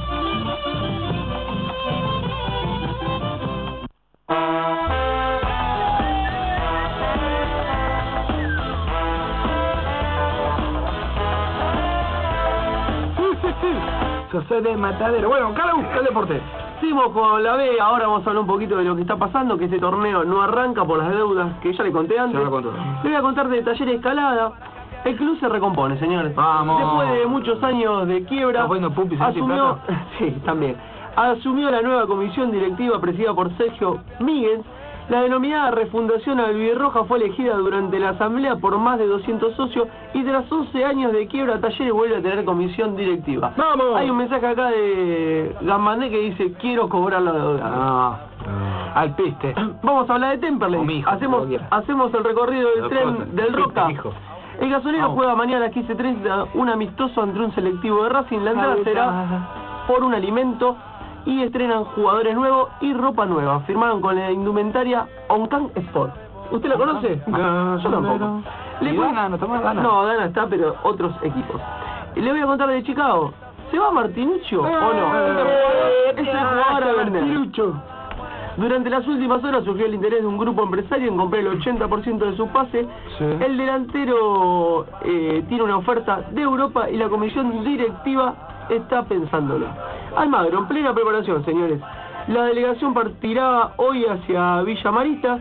Soy de matadero. Bueno, Calu, el deporte. Seguimos con la B, ahora vamos a hablar un poquito de lo que está pasando, que este torneo no arranca por las deudas que ya le conté antes. Ya lo contó. Le voy a contar de Talleres Escalada. El club se recompone, señores. Vamos. Después de muchos años de quiebra, ¿Estás poniendo pupis en asumió, plata? sí, también, asumió la nueva comisión directiva presidida por Sergio Míguez. La denominada refundación albirroja fue elegida durante la asamblea por más de 200 socios, y tras 11 años de quiebra, Talleres vuelve a tener comisión directiva. ¡Vamos! Hay un mensaje acá de Gambandé que dice: quiero cobrar la deuda. Al piste. Vamos a hablar de Temperley. O mi hijo, como quiera. Hacemos el recorrido del Dos tren cosas. del Roca. Hijo. El gasolero Vamos. juega mañana a las 15:30 un amistoso ante un selectivo de Racing. La entrada será por un alimento, y estrenan jugadores nuevos y ropa nueva. Firmaron con la indumentaria Oncan Sport. ¿Usted la conoce? Yo tampoco. ¿Y Dana? ¿No tomás Dana? No, Dana está, pero otros equipos. Le voy a contar de Chicago. ¿Se va Martinuccio o no? Es el jugador a vender. Durante las últimas horas surgió el interés de un grupo empresario en comprar el 80% de su pase. Sí. El delantero tiene una oferta de Europa y la comisión directiva está pensándolo. Almagro, en plena preparación, señores. La delegación partirá hoy hacia Villa Marita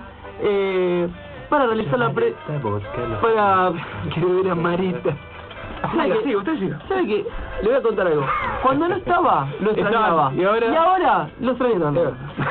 para realizar la para Quiero ver a Marita. ¿Sabe qué? Le voy a contar algo. Cuando no estaba, lo extrañaba. ¿Y ahora? Lo extraño también.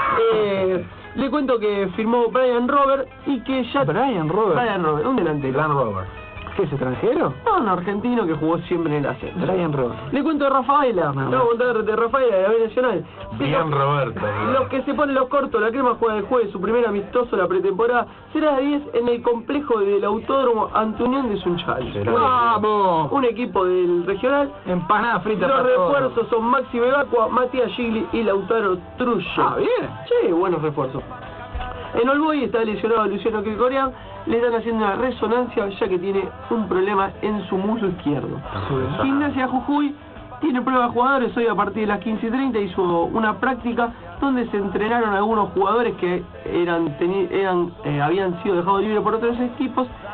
Le cuento que firmó Brian Robert y que ya... Brian Robert, un delantero. Gran Robert. ¿Qué es extranjero? No, un argentino que jugó siempre en el ascenso. Brian Robert. Le cuento de Rafaela. Le voy a contar de Rafaela, de la B Nacional. Bien, Roberto. Los que se ponen los cortos, la Crema juega el jueves su primer amistoso la pretemporada. Será de 10 en el complejo del Autódromo ante Unión de Sunchal. ¡Vamos! Un equipo del regional. Empanada frita. Los para todos. refuerzos son Máximo Evacua, Matías Gigli y Lautaro Trullo. Ah, bien. Sí, buenos refuerzos. En Olboy está lesionado Luciano Krikorian. Le están haciendo una resonancia ya que tiene un problema en su muslo izquierdo. Gimnasia Jujuy tiene prueba de jugadores. Hoy a partir de las 15:30 hizo una práctica donde se entrenaron algunos jugadores que habían sido dejados libres por otros equipos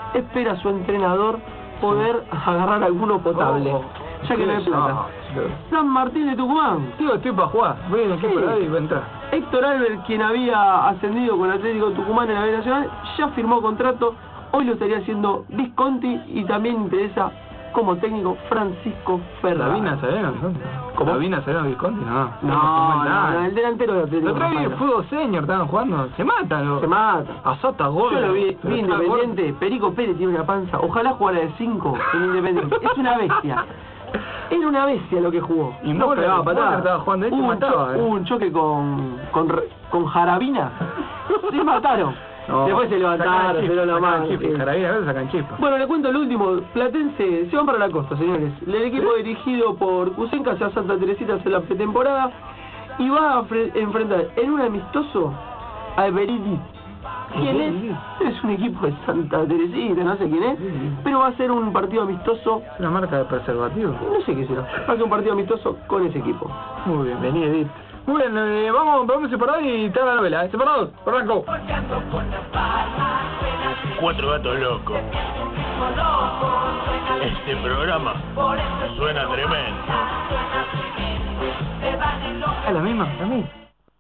espera a su entrenador poder agarrar alguno potable, ya que no hay plata. San Martín de Tucumán. Tío, estoy para jugar. Voy en el equipo de ahí y voy a entrar. Héctor Albert, quien había ascendido con Atlético Tucumán en la B Nacional, ya firmó contrato. Hoy lo estaría haciendo Visconti y también interesa como técnico Francisco Ferrari. ¿Davina Sereno Visconti? ¿Cómo? ¿Davina Sereno Visconti? No, el delantero de Atlético. El otro día fútbol senior estaban jugando. Se matan. Se mata. Azota gol. Yo lo vi Independiente. Perico Pérez tiene una panza. Ojalá jugara de 5 en Independiente. Es una bestia. Era una bestia lo que jugó. Y no pegaba patadas. Estaba jugando Hubo un choque con Jarabina. Se mataron. No, después se levantaron, se dieron la mano. Jarabina sacan chispa. Bueno, le cuento el último. Platense se van para la costa, señores. El equipo dirigido por Cusenca hacia Santa Teresita hace la pretemporada y va a enfrentar en un amistoso a Everidi. ¿Quién es? Es un equipo de Santa Teresita, no sé quién es, pero va a ser un partido amistoso. ¿Es una marca de preservativo? No sé qué será. Va a ser un partido amistoso con ese equipo. Muy bien, vení Edith. Muy bien, vamos a separar y te da la novela. Separados, arranco. 4 gatos locos. Este programa suena tremendo. ¿Es la misma? ¿La misma?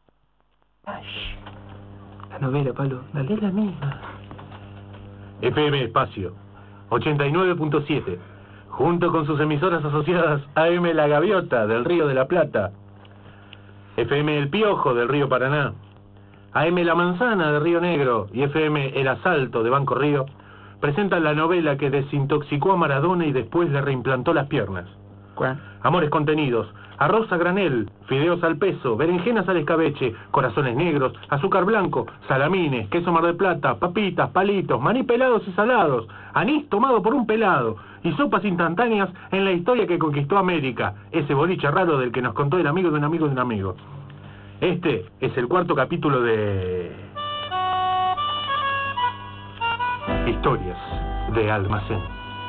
La novela, Palo. Dale. Es la misma. FM Espacio 89.7, junto con sus emisoras asociadas AM La Gaviota del Río de la Plata, FM El Piojo del Río Paraná, AM La Manzana de Río Negro y FM El Asalto de Banco Río, presentan la novela que desintoxicó a Maradona y después le reimplantó las piernas. ¿Cuál? Amores contenidos, arroz a granel, fideos al peso, berenjenas al escabeche, corazones negros, azúcar blanco, salamines, queso Mar del Plata, papitas, palitos, maní pelados y salados, anís tomado por un pelado y sopas instantáneas en la historia que conquistó América, ese boliche raro del que nos contó el amigo de un amigo de un amigo. Este es el 4º capítulo de Historias de Almacén.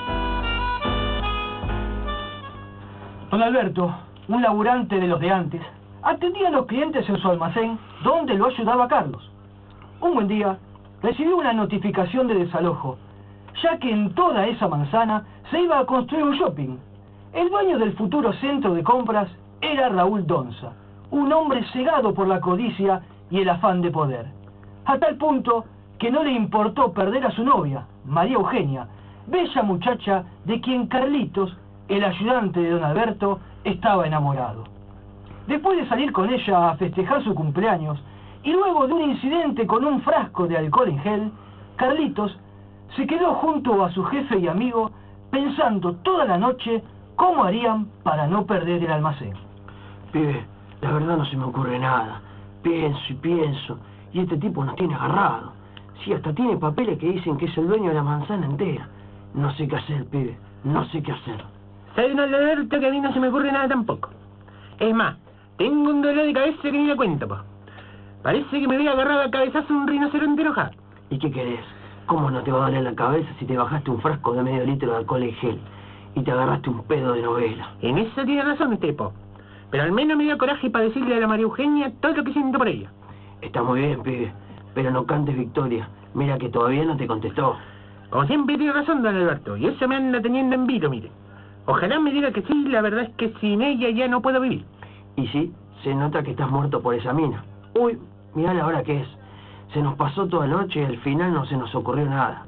Don Alberto, un laburante de los de antes, atendía a los clientes en su almacén, donde lo ayudaba Carlos. Un buen día, recibió una notificación de desalojo, ya que en toda esa manzana se iba a construir un shopping. El dueño del futuro centro de compras era Raúl Donza, un hombre cegado por la codicia y el afán de poder, a tal punto que no le importó perder a su novia, María Eugenia, bella muchacha de quien Carlitos, el ayudante de don Alberto, estaba enamorado. Después de salir con ella a festejar su cumpleaños, y luego de un incidente con un frasco de alcohol en gel, Carlitos se quedó junto a su jefe y amigo, pensando toda la noche cómo harían para no perder el almacén. Pibe, la verdad no se me ocurre nada. Pienso y pienso, y este tipo nos tiene agarrado. Sí, hasta tiene papeles que dicen que es el dueño de la manzana entera. No sé qué hacer, pibe, no sé qué hacer. ¿Sabes, don Alberto, que a mí no se me ocurre nada tampoco? Es más, tengo un dolor de cabeza que ni le cuento, po. Parece que me voy a agarrar a cabezazo un rinoceronte enojado. ¿Y qué querés? ¿Cómo no te va a doler la cabeza si te bajaste un frasco de medio litro de alcohol en gel y te agarraste un pedo de novela? En eso tiene razón usted, po. Pero al menos me dio coraje para decirle a la María Eugenia todo lo que siento por ella. Está muy bien, pibe, pero no cantes victoria. Mira que todavía no te contestó. Como siempre tiene razón, don Alberto, y eso me anda teniendo en vilo, mire. Ojalá me diga que sí, la verdad es que sin ella ya no puedo vivir. Y sí, se nota que estás muerto por esa mina. Uy, mirá la hora que es. Se nos pasó toda la noche y al final no se nos ocurrió nada.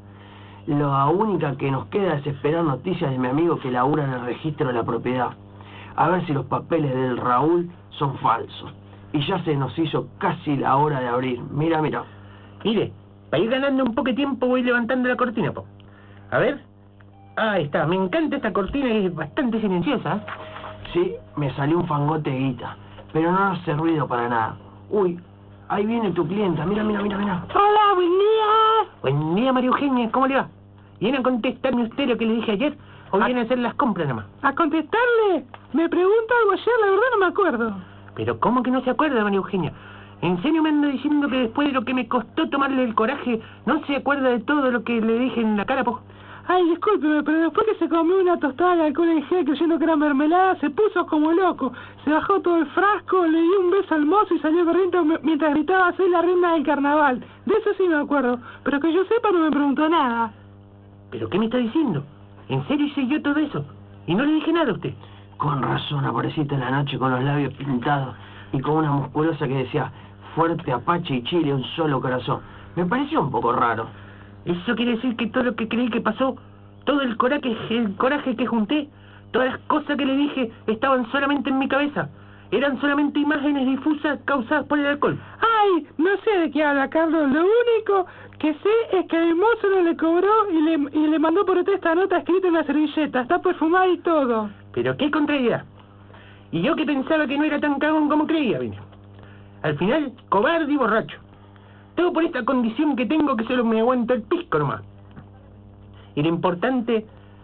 La única que nos queda es esperar noticias de mi amigo que labura en el registro de la propiedad. A ver si los papeles del Raúl son falsos. Y ya se nos hizo casi la hora de abrir. Mira, mira. Mire, para ir ganando un poco de tiempo voy levantando la cortina, po. A ver. Ahí está, me encanta esta cortina y es bastante silenciosa, ¿eh? Sí, me salió un fangote de guita, pero no hace ruido para nada. Uy, ahí viene tu clienta, mira, mira, mira, mira. Hola, buen día. Buen día, María Eugenia, ¿cómo le va? ¿Viene a contestarme usted lo que le dije ayer o viene a hacer las compras nomás? ¿A contestarle? Me pregunta algo ayer, la verdad no me acuerdo. Pero ¿cómo que no se acuerda, María Eugenia? ¿En serio me anda diciendo que después de lo que me costó tomarle el coraje, no se acuerda de todo lo que le dije en la cara, po? Ay, discúlpeme, pero después que se comió una tostada de alcohol en gel creyendo que era mermelada, se puso como loco. Se bajó todo el frasco, le dio un beso al mozo y salió corriendo mientras gritaba soy la reina del carnaval. De eso sí me acuerdo, pero que yo sepa no me preguntó nada. ¿Pero qué me está diciendo? ¿En serio hice yo todo eso? Y no le dije nada a usted. Con razón apareciste en la noche con los labios pintados y con una musculosa que decía fuerte Apache y Chile, un solo corazón. Me pareció un poco raro. ¿Eso quiere decir que todo lo que creí que pasó, todo el coraje que junté, todas las cosas que le dije estaban solamente en mi cabeza? Eran solamente imágenes difusas causadas por el alcohol. Ay, no sé de qué habla, Carlos. Lo único que sé es que el mozo no le cobró y le mandó por usted esta nota escrita en una servilleta. Está perfumada y todo. Pero qué contrariedad. Y yo que pensaba que no era tan cagón como creía, vine. Al final, cobarde y borracho. Todo por esta condición que tengo que solo me aguanta el pisco nomás. Y lo importante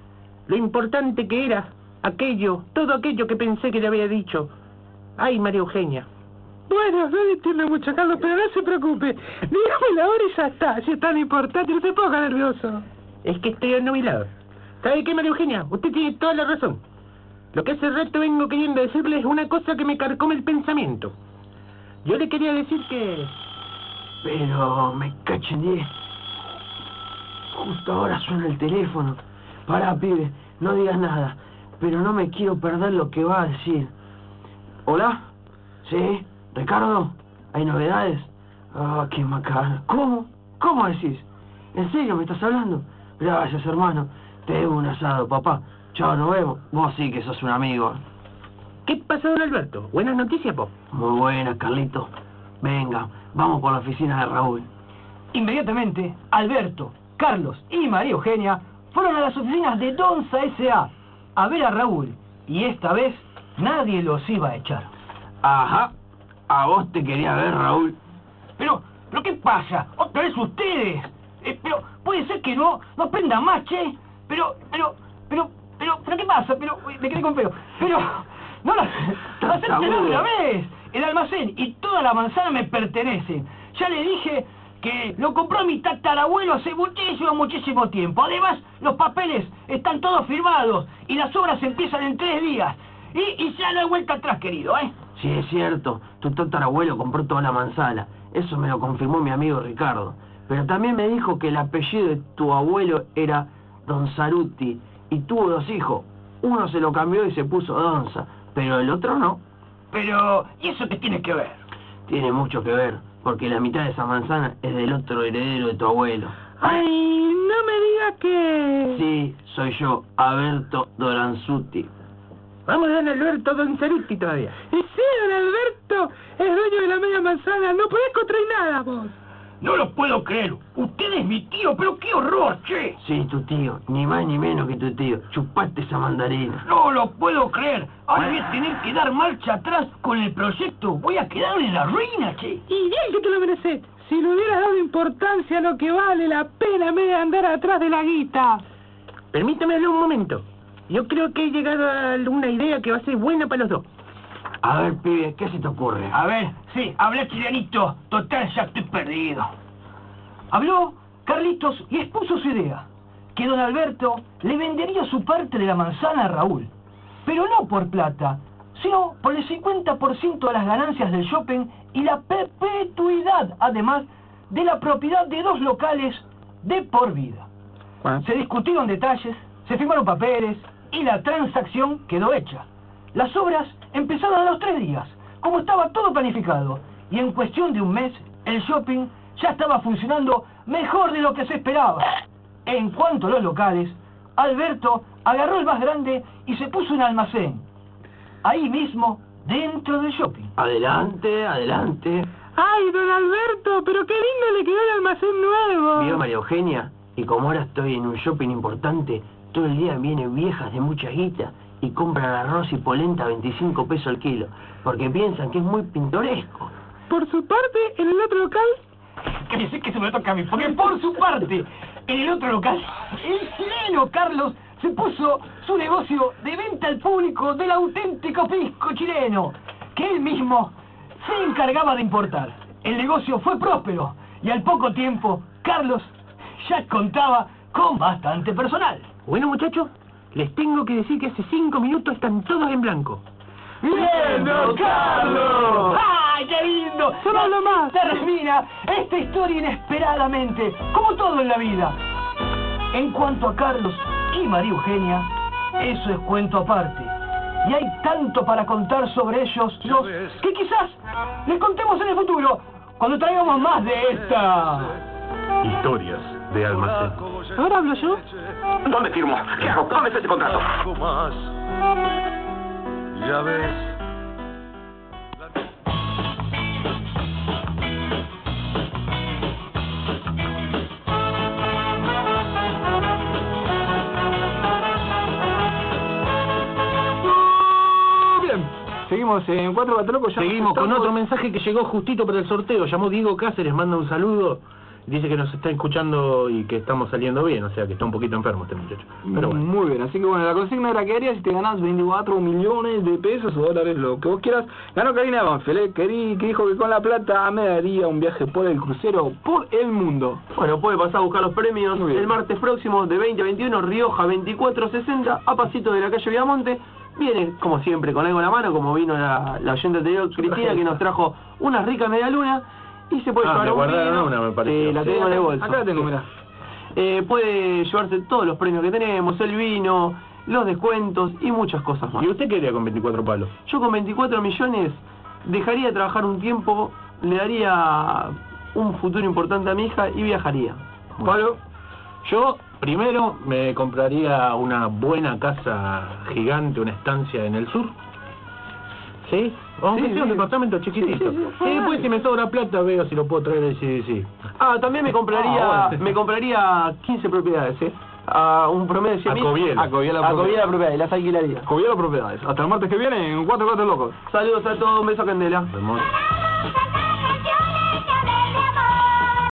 que era todo aquello que pensé que le había dicho. Ay, María Eugenia. Bueno, no le entiendo mucho, Carlos, pero no se preocupe. Dígame la hora y ya está. Si es tan importante, no se ponga nervioso. Es que estoy anobilado. ¿Sabe qué, María Eugenia? Usted tiene toda la razón. Lo que hace rato vengo queriendo decirle es una cosa que me carcome el pensamiento. Yo le quería decir que... Pero me cachen 10. Justo ahora suena el teléfono. Pará, pibe, no digas nada. Pero no me quiero perder lo que va a decir. ¿Hola? ¿Sí? ¿Ricardo? ¿Hay novedades? Ah, qué macana. ¿Cómo? ¿Cómo decís? ¿En serio me estás hablando? Gracias, hermano. Te debo un asado, papá. Chao, nos vemos. Vos sí que sos un amigo. ¿Qué pasa, don Alberto? ¿Buenas noticias, po? Muy buenas, Carlito. Venga, vamos por la oficina de Raúl. Inmediatamente, Alberto, Carlos y María Eugenia fueron a las oficinas de Donza S.A. a ver a Raúl. Y esta vez nadie los iba a echar. Ajá, a vos te quería ver, Raúl. Pero ¿qué pasa? ¿Otra vez ustedes? Pero puede ser que no aprendan más, che. Pero, ¿qué pasa? Pero, me quedé con feo. Pero, no la... ¡Acértelo de una vez! El almacén y toda la manzana me pertenecen. Ya le dije que lo compró mi tatarabuelo hace muchísimo tiempo. Además, los papeles están todos firmados y las obras empiezan en 3 días. Y ya no hay vuelta atrás, querido, ¿eh? Sí, es cierto. Tu tatarabuelo compró toda la manzana. Eso me lo confirmó mi amigo Ricardo. Pero también me dijo que el apellido de tu abuelo era Donzaruti y tuvo 2 hijos. Uno se lo cambió y se puso Donza, pero el otro no. Pero, ¿y eso qué tiene que ver? Tiene mucho que ver, porque la mitad de esa manzana es del otro heredero de tu abuelo. Ay, no me diga que... Sí, soy yo, Alberto Doranzuti. Vamos, don Alberto Donzaruti todavía. Y sí, don Alberto es dueño de la media manzana. No podés contraer nada, vos. No lo puedo creer. Usted es mi tío, pero qué horror, che. Sí, tu tío, ni más ni menos que tu tío. Chupaste esa mandarina. No lo puedo creer. Ahora voy a tener que dar marcha atrás con el proyecto. Voy a quedar en la ruina, che. Y bien que te lo mereces. Si le hubieras dado importancia a lo que vale la pena en vez de andar atrás de la guita. Permítame hablar un momento. Yo creo que he llegado a una idea que va a ser buena para los dos. A ver, pibe, ¿qué se te ocurre? A ver, sí, habla chilenito. Total, ya estoy perdido. Habló Carlitos y expuso su idea. Que don Alberto le vendería su parte de la manzana a Raúl. Pero no por plata, sino por el 50% de las ganancias del shopping y la perpetuidad, además, de la propiedad de 2 locales de por vida. Se discutieron detalles, se firmaron papeles y la transacción quedó hecha. Las obras empezaron a los 3 días, como estaba todo planificado, y en cuestión de un mes, el shopping ya estaba funcionando mejor de lo que se esperaba. En cuanto a los locales, Alberto agarró el más grande y se puso un almacén, ahí mismo, dentro del shopping. Adelante, adelante. Ay, don Alberto, pero qué lindo le quedó el almacén nuevo. Vio, María Eugenia, y como ahora estoy en un shopping importante, todo el día vienen viejas de mucha guita y compran arroz y polenta a 25 pesos el kilo, porque piensan que es muy pintoresco. Por su parte, en el otro local... Cállese que se me toca a mí, porque por su parte, en el otro local, el chileno Carlos se puso su negocio de venta al público del auténtico pisco chileno, que él mismo se encargaba de importar. El negocio fue próspero, y al poco tiempo, Carlos ya contaba con bastante personal. Bueno, muchachos, les tengo que decir que hace 5 minutos están todos en blanco. ¡Bien, don Carlos! ¡Ay, qué lindo! Solo lo más. Termina esta historia inesperadamente, como todo en la vida. En cuanto a Carlos y María Eugenia, eso es cuento aparte. Y hay tanto para contar sobre ellos dos que quizás les contemos en el futuro, cuando traigamos más de esta... Historias de almacén. ¿Ahora hablo yo? ¿Dónde firmo? ¿Qué hago? ¿Dónde está este contrato? Ya ves. Seguimos en Cuatro Gatos Locos. Seguimos con otro mensaje que llegó justito para el sorteo. Llamó Diego Cáceres, manda un saludo. Dice que nos está escuchando y que estamos saliendo bien, o sea que está un poquito enfermo este muchacho. Pero bueno. Muy bien, así que bueno, la consigna era que harías si te ganás 24 millones de pesos o dólares, lo que vos quieras. Ganó Karina Banfield, que dijo que con la plata me daría un viaje por el crucero por el mundo. Bueno, puede pasar a buscar los premios el martes próximo de 20 a 21, Rioja 2460, a pasito de la calle Viamonte. Viene, como siempre, con algo en la mano, como vino la oyente anterior, Cristina, que nos trajo una rica media luna. Y se puede llevar me un guardaron vino. una, me pareció. La tengo en el bolso. Acá la tengo, mirá. Puede llevarse todos los premios que tenemos, el vino, los descuentos y muchas cosas más. ¿Y usted qué haría con 24 palos? Yo con 24 millones dejaría de trabajar un tiempo, le daría un futuro importante a mi hija y viajaría. Palo, yo primero me compraría una buena casa gigante, una estancia en el sur. ¿Sí? Aunque sea un departamento chiquitito. Y después si me sobra plata veo si lo puedo traer el CDC. Ah, también me compraría 15 propiedades, a un promedio de 100.000. Acobiela propiedades, las alquilaría. Acobiela propiedades. Hasta el martes que viene en Cuatro Gatos Locos. Saludos a todos, un beso a Candela. Hermoso.